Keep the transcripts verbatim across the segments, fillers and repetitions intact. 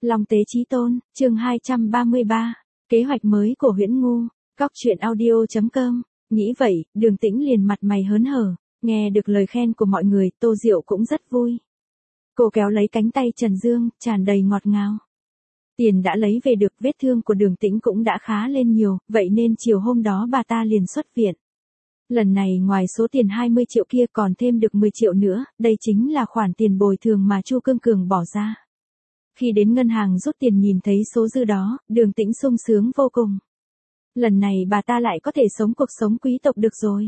Long Tế Chí Tôn, chương hai trăm ba mươi ba, kế hoạch mới của Huyễn Ngu, góc truyện audio chấm com. Nghĩ vậy, Đường Tĩnh liền mặt mày hớn hở, nghe được lời khen của mọi người, Tô Diệu cũng rất vui. Cô kéo lấy cánh tay Trần Dương, tràn đầy ngọt ngào. Tiền đã lấy về được, vết thương của Đường Tĩnh cũng đã khá lên nhiều, vậy nên chiều hôm đó bà ta liền xuất viện. Lần này ngoài số tiền hai mươi triệu kia còn thêm được mười triệu nữa, đây chính là khoản tiền bồi thường mà Chu Cương Cường bỏ ra. Khi đến ngân hàng rút tiền nhìn thấy số dư đó, Đường Tĩnh sung sướng vô cùng. Lần này bà ta lại có thể sống cuộc sống quý tộc được rồi.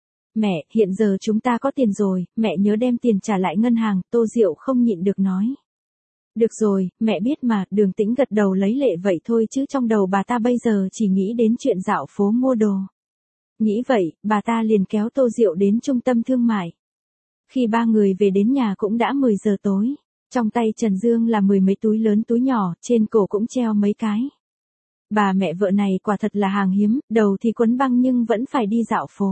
Mẹ, hiện giờ chúng ta có tiền rồi, mẹ nhớ đem tiền trả lại ngân hàng, Tô Diệu không nhịn được nói. Được rồi, mẹ biết mà, Đường Tĩnh gật đầu lấy lệ vậy thôi chứ trong đầu bà ta bây giờ chỉ nghĩ đến chuyện dạo phố mua đồ. Nghĩ vậy, bà ta liền kéo Tô Diệu đến trung tâm thương mại. Khi ba người về đến nhà cũng đã mười giờ tối. Trong tay Trần Dương là mười mấy túi lớn túi nhỏ, trên cổ cũng treo mấy cái. Bà mẹ vợ này quả thật là hàng hiếm, đầu thì quấn băng nhưng vẫn phải đi dạo phố.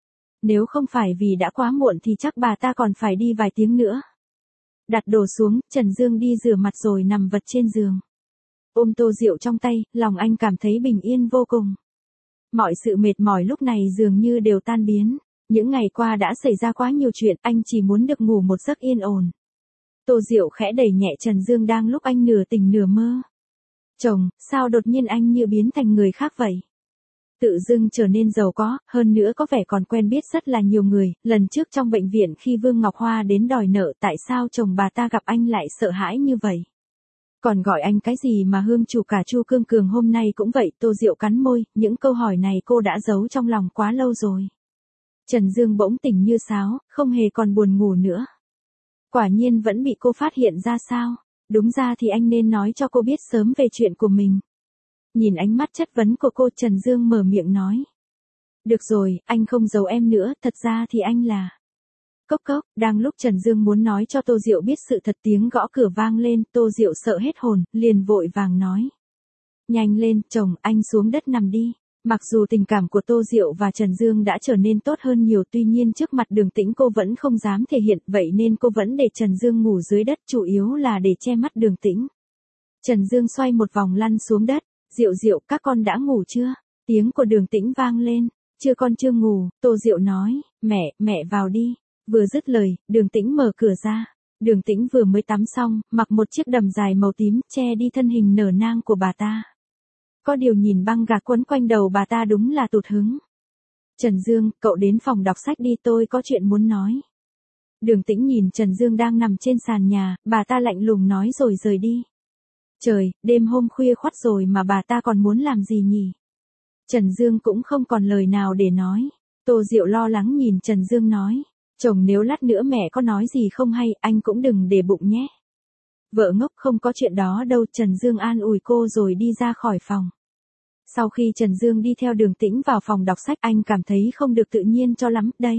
Nếu không phải vì đã quá muộn thì chắc bà ta còn phải đi vài tiếng nữa. Đặt đồ xuống, Trần Dương đi rửa mặt rồi nằm vật trên giường. Ôm Tô Diệu trong tay, lòng anh cảm thấy bình yên vô cùng. Mọi sự mệt mỏi lúc này dường như đều tan biến. Những ngày qua đã xảy ra quá nhiều chuyện, anh chỉ muốn được ngủ một giấc yên ổn. Tô Diệu khẽ đẩy nhẹ Trần Dương đang lúc anh nửa tỉnh nửa mơ. Chồng, sao đột nhiên anh như biến thành người khác vậy? Tự dưng trở nên giàu có, hơn nữa có vẻ còn quen biết rất là nhiều người. Lần trước trong bệnh viện khi Vương Ngọc Hoa đến đòi nợ, tại sao chồng bà ta gặp anh lại sợ hãi như vậy? Còn gọi anh cái gì mà hương chủ cả Chu Cương Cường hôm nay cũng vậy. Tô Diệu cắn môi, những câu hỏi này cô đã giấu trong lòng quá lâu rồi. Trần Dương bỗng tỉnh như sáo, không hề còn buồn ngủ nữa. Quả nhiên vẫn bị cô phát hiện ra sao? Đúng ra thì anh nên nói cho cô biết sớm về chuyện của mình. Nhìn ánh mắt chất vấn của cô, Trần Dương mở miệng nói. Được rồi, anh không giấu em nữa, thật ra thì anh là... Cốc cốc, đang lúc Trần Dương muốn nói cho Tô Diệu biết sự thật tiếng gõ cửa vang lên, Tô Diệu sợ hết hồn, liền vội vàng nói. Nhanh lên, chồng, anh xuống đất nằm đi. Mặc dù tình cảm của Tô Diệu và Trần Dương đã trở nên tốt hơn nhiều, tuy nhiên trước mặt Đường Tĩnh cô vẫn không dám thể hiện, vậy nên cô vẫn để Trần Dương ngủ dưới đất, chủ yếu là để che mắt Đường Tĩnh. Trần Dương xoay một vòng lăn xuống đất. Diệu Diệu, các con đã ngủ chưa? Tiếng của Đường Tĩnh vang lên. Chưa, con chưa ngủ. Tô Diệu nói. Mẹ, mẹ vào đi. Vừa dứt lời, Đường Tĩnh mở cửa ra. Đường Tĩnh vừa mới tắm xong, mặc một chiếc đầm dài màu tím, che đi thân hình nở nang của bà ta. Có điều nhìn băng gạc quấn quanh đầu bà ta đúng là tụt hứng. Trần Dương, cậu đến phòng đọc sách đi, tôi có chuyện muốn nói. Đường Tĩnh nhìn Trần Dương đang nằm trên sàn nhà, bà ta lạnh lùng nói rồi rời đi. Trời, đêm hôm khuya khoắt rồi mà bà ta còn muốn làm gì nhỉ? Trần Dương cũng không còn lời nào để nói. Tô Diệu lo lắng nhìn Trần Dương nói. Chồng, nếu lát nữa mẹ có nói gì không hay, anh cũng đừng để bụng nhé. Vợ ngốc, không có chuyện đó đâu. Trần Dương an ủi cô rồi đi ra khỏi phòng. Sau khi Trần Dương đi theo Đường Tĩnh vào phòng đọc sách, anh cảm thấy không được tự nhiên cho lắm. Đây,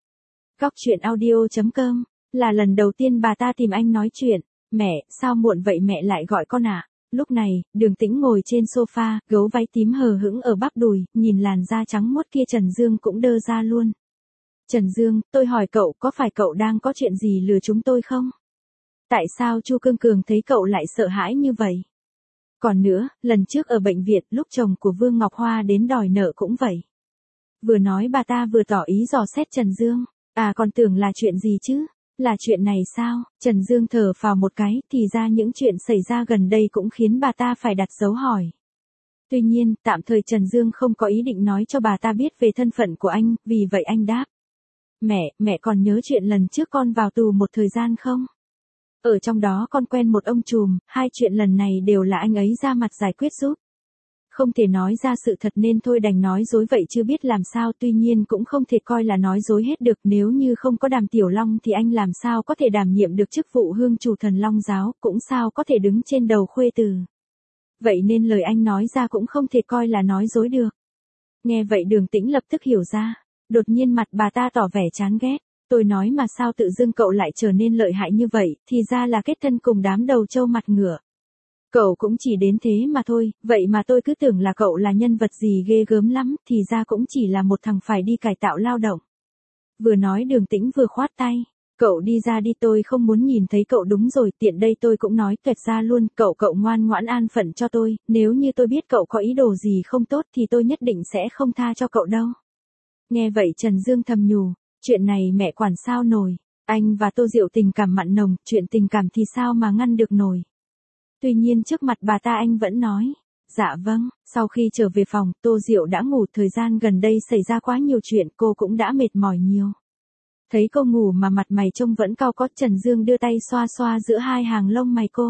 góc truyện audio chấm com, là lần đầu tiên bà ta tìm anh nói chuyện. Mẹ, sao muộn vậy mẹ lại gọi con ạ? À? Lúc này, Đường Tĩnh ngồi trên sofa, gấu váy tím hờ hững ở bắp đùi, nhìn làn da trắng muốt kia Trần Dương cũng đơ ra luôn. Trần Dương, tôi hỏi cậu, có phải cậu đang có chuyện gì lừa chúng tôi không? Tại sao Chu Cương Cường thấy cậu lại sợ hãi như vậy? Còn nữa, lần trước ở bệnh viện, lúc chồng của Vương Ngọc Hoa đến đòi nợ cũng vậy. Vừa nói bà ta vừa tỏ ý dò xét Trần Dương. À, còn tưởng là chuyện gì chứ? Là chuyện này sao? Trần Dương thở phào một cái, thì ra những chuyện xảy ra gần đây cũng khiến bà ta phải đặt dấu hỏi. Tuy nhiên, tạm thời Trần Dương không có ý định nói cho bà ta biết về thân phận của anh, vì vậy anh đáp. Mẹ, mẹ còn nhớ chuyện lần trước con vào tù một thời gian không? Ở trong đó con quen một ông trùm, hai chuyện lần này đều là anh ấy ra mặt giải quyết giúp. Không thể nói ra sự thật nên thôi đành nói dối vậy chưa biết làm sao, tuy nhiên cũng không thể coi là nói dối hết được, nếu như không có Đàm Tiểu Long thì anh làm sao có thể đảm nhiệm được chức vụ hương chủ Thần Long giáo, cũng sao có thể đứng trên đầu khuê từ. Vậy nên lời anh nói ra cũng không thể coi là nói dối được. Nghe vậy Đường Tĩnh lập tức hiểu ra, đột nhiên mặt bà ta tỏ vẻ chán ghét. Tôi nói mà sao tự dưng cậu lại trở nên lợi hại như vậy, thì ra là kết thân cùng đám đầu trâu mặt ngựa. Cậu cũng chỉ đến thế mà thôi, vậy mà tôi cứ tưởng là cậu là nhân vật gì ghê gớm lắm, thì ra cũng chỉ là một thằng phải đi cải tạo lao động. Vừa nói Đường Tĩnh vừa khoát tay. Cậu đi ra đi, tôi không muốn nhìn thấy cậu. Đúng rồi, tiện đây tôi cũng nói tuyệt ra luôn, cậu cậu ngoan ngoãn an phận cho tôi, nếu như tôi biết cậu có ý đồ gì không tốt thì tôi nhất định sẽ không tha cho cậu đâu. Nghe vậy Trần Dương thầm nhủ, chuyện này mẹ quản sao nổi, anh và Tô Diệu tình cảm mặn nồng, chuyện tình cảm thì sao mà ngăn được nổi. Tuy nhiên trước mặt bà ta anh vẫn nói, dạ vâng. Sau khi trở về phòng, Tô Diệu đã ngủ, thời gian gần đây xảy ra quá nhiều chuyện, cô cũng đã mệt mỏi nhiều. Thấy cô ngủ mà mặt mày trông vẫn cau có, Trần Dương đưa tay xoa xoa giữa hai hàng lông mày cô.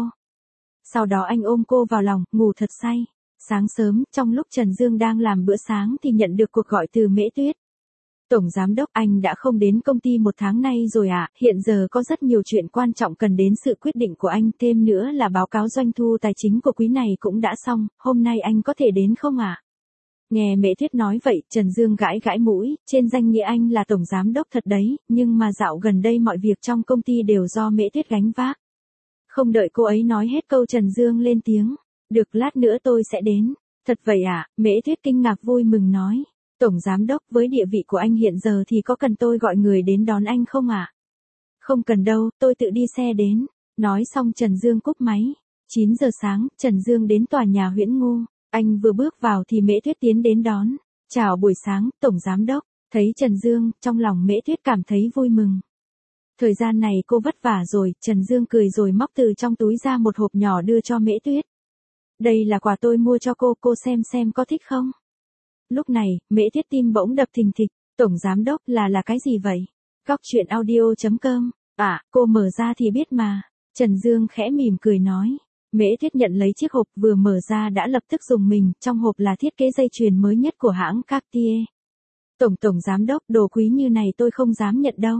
Sau đó anh ôm cô vào lòng, ngủ thật say. Sáng sớm, trong lúc Trần Dương đang làm bữa sáng thì nhận được cuộc gọi từ Mễ Tuyết. Tổng giám đốc, anh đã không đến công ty một tháng nay rồi ạ, à? Hiện giờ có rất nhiều chuyện quan trọng cần đến sự quyết định của anh, thêm nữa là báo cáo doanh thu tài chính của quý này cũng đã xong, hôm nay anh có thể đến không ạ? À? Nghe Mễ Tuyết nói vậy, Trần Dương gãi gãi mũi, trên danh nghĩa anh là tổng giám đốc thật đấy, nhưng mà dạo gần đây mọi việc trong công ty đều do Mễ Tuyết gánh vác. Không đợi cô ấy nói hết câu Trần Dương lên tiếng, được, lát nữa tôi sẽ đến. Thật vậy à? Mễ Tuyết kinh ngạc vui mừng nói. Tổng giám đốc, với địa vị của anh hiện giờ thì có cần tôi gọi người đến đón anh không ạ? À? Không cần đâu, tôi tự đi xe đến. Nói xong Trần Dương cúp máy. chín giờ sáng, Trần Dương đến tòa nhà Huyễn Ngu. Anh vừa bước vào thì Mễ Tuyết tiến đến đón. Chào buổi sáng, tổng giám đốc. Thấy Trần Dương, trong lòng Mễ Tuyết cảm thấy vui mừng. Thời gian này cô vất vả rồi, Trần Dương cười rồi móc từ trong túi ra một hộp nhỏ đưa cho Mễ Tuyết. Đây là quà tôi mua cho cô, cô xem xem có thích không? Lúc này, Mễ Tuyết tim bỗng đập thình thịch, tổng giám đốc là là cái gì vậy? Góc truyện audio chấm com, à, cô mở ra thì biết mà. Trần Dương khẽ mỉm cười nói. Mễ Tuyết nhận lấy chiếc hộp, vừa mở ra đã lập tức rùng mình, trong hộp là thiết kế dây chuyền mới nhất của hãng Cartier. Tổng tổng giám đốc, đồ quý như này tôi không dám nhận đâu.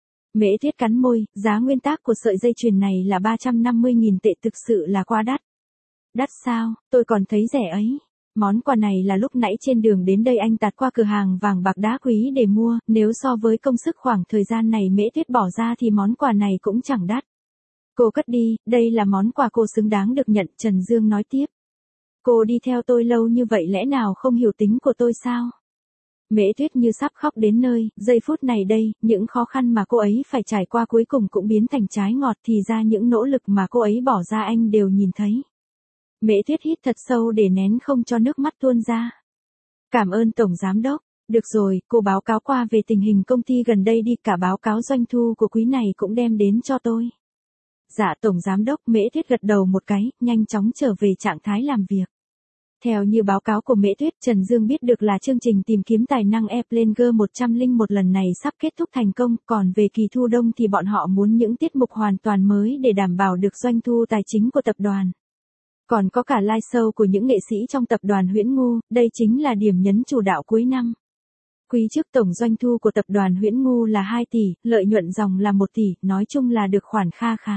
Mễ Tuyết cắn môi, giá nguyên tác của sợi dây chuyền này là ba trăm năm mươi nghìn tệ, thực sự là quá đắt. Đắt sao, tôi còn thấy rẻ ấy. Món quà này là lúc nãy trên đường đến đây anh tạt qua cửa hàng vàng bạc đá quý để mua, nếu so với công sức khoảng thời gian này Mễ Tuyết bỏ ra thì món quà này cũng chẳng đắt. Cô cất đi, đây là món quà cô xứng đáng được nhận, Trần Dương nói tiếp. Cô đi theo tôi lâu như vậy lẽ nào không hiểu tính của tôi sao? Mễ Tuyết như sắp khóc đến nơi, giây phút này đây, những khó khăn mà cô ấy phải trải qua cuối cùng cũng biến thành trái ngọt, thì ra những nỗ lực mà cô ấy bỏ ra anh đều nhìn thấy. Mễ Tuyết hít thật sâu để nén không cho nước mắt tuôn ra. Cảm ơn tổng giám đốc. Được rồi, cô báo cáo qua về tình hình công ty gần đây đi, cả báo cáo doanh thu của quý này cũng đem đến cho tôi. Dạ tổng giám đốc. Mễ Tuyết gật đầu một cái, nhanh chóng trở về trạng thái làm việc. Theo như báo cáo của Mễ Tuyết, Trần Dương biết được là chương trình tìm kiếm tài năng Airplanger một không một lần này sắp kết thúc thành công, còn về kỳ thu đông thì bọn họ muốn những tiết mục hoàn toàn mới để đảm bảo được doanh thu tài chính của tập đoàn. Còn có cả live show của những nghệ sĩ trong tập đoàn Huyễn Ngu, đây chính là điểm nhấn chủ đạo cuối năm. Quý trước tổng doanh thu của tập đoàn Huyễn Ngu là hai tỷ, lợi nhuận ròng là một tỷ, nói chung là được khoản kha khá.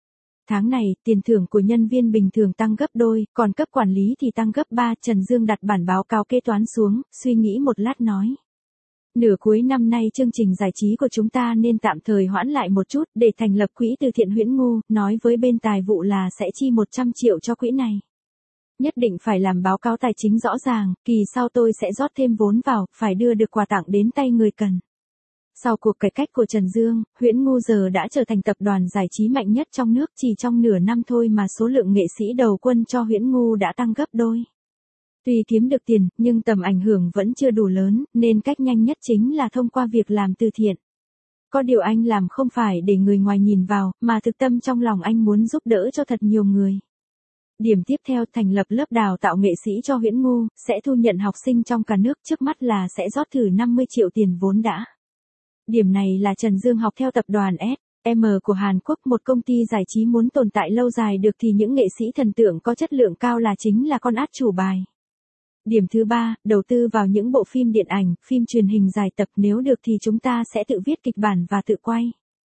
Tháng này, tiền thưởng của nhân viên bình thường tăng gấp đôi, còn cấp quản lý thì tăng gấp ba. Trần Dương đặt bản báo cáo kế toán xuống, suy nghĩ một lát nói. Nửa cuối năm nay chương trình giải trí của chúng ta nên tạm thời hoãn lại một chút để thành lập quỹ từ thiện Huyễn Ngu, nói với bên tài vụ là sẽ chi một trăm triệu cho quỹ này. Nhất định phải làm báo cáo tài chính rõ ràng, kỳ sau tôi sẽ rót thêm vốn vào, phải đưa được quà tặng đến tay người cần. Sau cuộc cải cách của Trần Dương, Huyễn Ngu giờ đã trở thành tập đoàn giải trí mạnh nhất trong nước, chỉ trong nửa năm thôi mà số lượng nghệ sĩ đầu quân cho Huyễn Ngu đã tăng gấp đôi. Tuy kiếm được tiền, nhưng tầm ảnh hưởng vẫn chưa đủ lớn, nên cách nhanh nhất chính là thông qua việc làm từ thiện. Có điều anh làm không phải để người ngoài nhìn vào, mà thực tâm trong lòng anh muốn giúp đỡ cho thật nhiều người. Điểm tiếp theo, thành lập lớp đào tạo nghệ sĩ cho Huyễn Ngu, sẽ thu nhận học sinh trong cả nước, trước mắt là sẽ rót thử năm mươi triệu tiền vốn đã. Điểm này là Trần Dương học theo tập đoàn ét em của Hàn Quốc, một công ty giải trí muốn tồn tại lâu dài được thì những nghệ sĩ thần tượng có chất lượng cao là chính là con át chủ bài. Điểm thứ ba, đầu tư vào những bộ phim điện ảnh, phim truyền hình dài tập, nếu được thì chúng ta sẽ tự viết kịch bản và tự quay.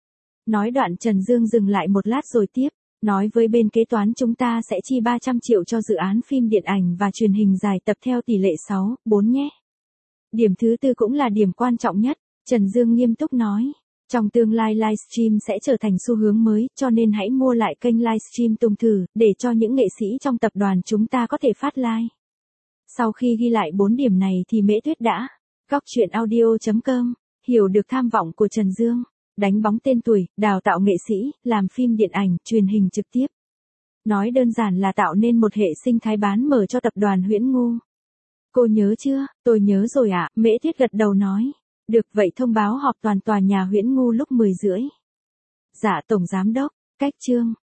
Nói đoạn Trần Dương dừng lại một lát rồi tiếp, nói với bên kế toán chúng ta sẽ chi ba trăm triệu cho dự án phim điện ảnh và truyền hình dài tập theo tỷ lệ sáu bốn nhé. Điểm thứ tư cũng là điểm quan trọng nhất, Trần Dương nghiêm túc nói. Trong tương lai livestream sẽ trở thành xu hướng mới, cho nên hãy mua lại kênh livestream Tùng thử, để cho những nghệ sĩ trong tập đoàn chúng ta có thể phát live. Sau khi ghi lại bốn điểm này thì Mễ Tuyết đã, góc truyện audio chấm com, hiểu được tham vọng của Trần Dương. đánh bóng tên tuổi, đào tạo nghệ sĩ, làm phim điện ảnh, truyền hình trực tiếp. Nói đơn giản là tạo nên một hệ sinh thái bán mở cho tập đoàn Huyễn Ngu. Cô nhớ chưa? Tôi nhớ rồi ạ, Mễ Thiết gật đầu nói. Được vậy thông báo họp toàn tòa nhà Huyễn Ngu lúc mười rưỡi. Dạ Tổng Giám Đốc, cách chương.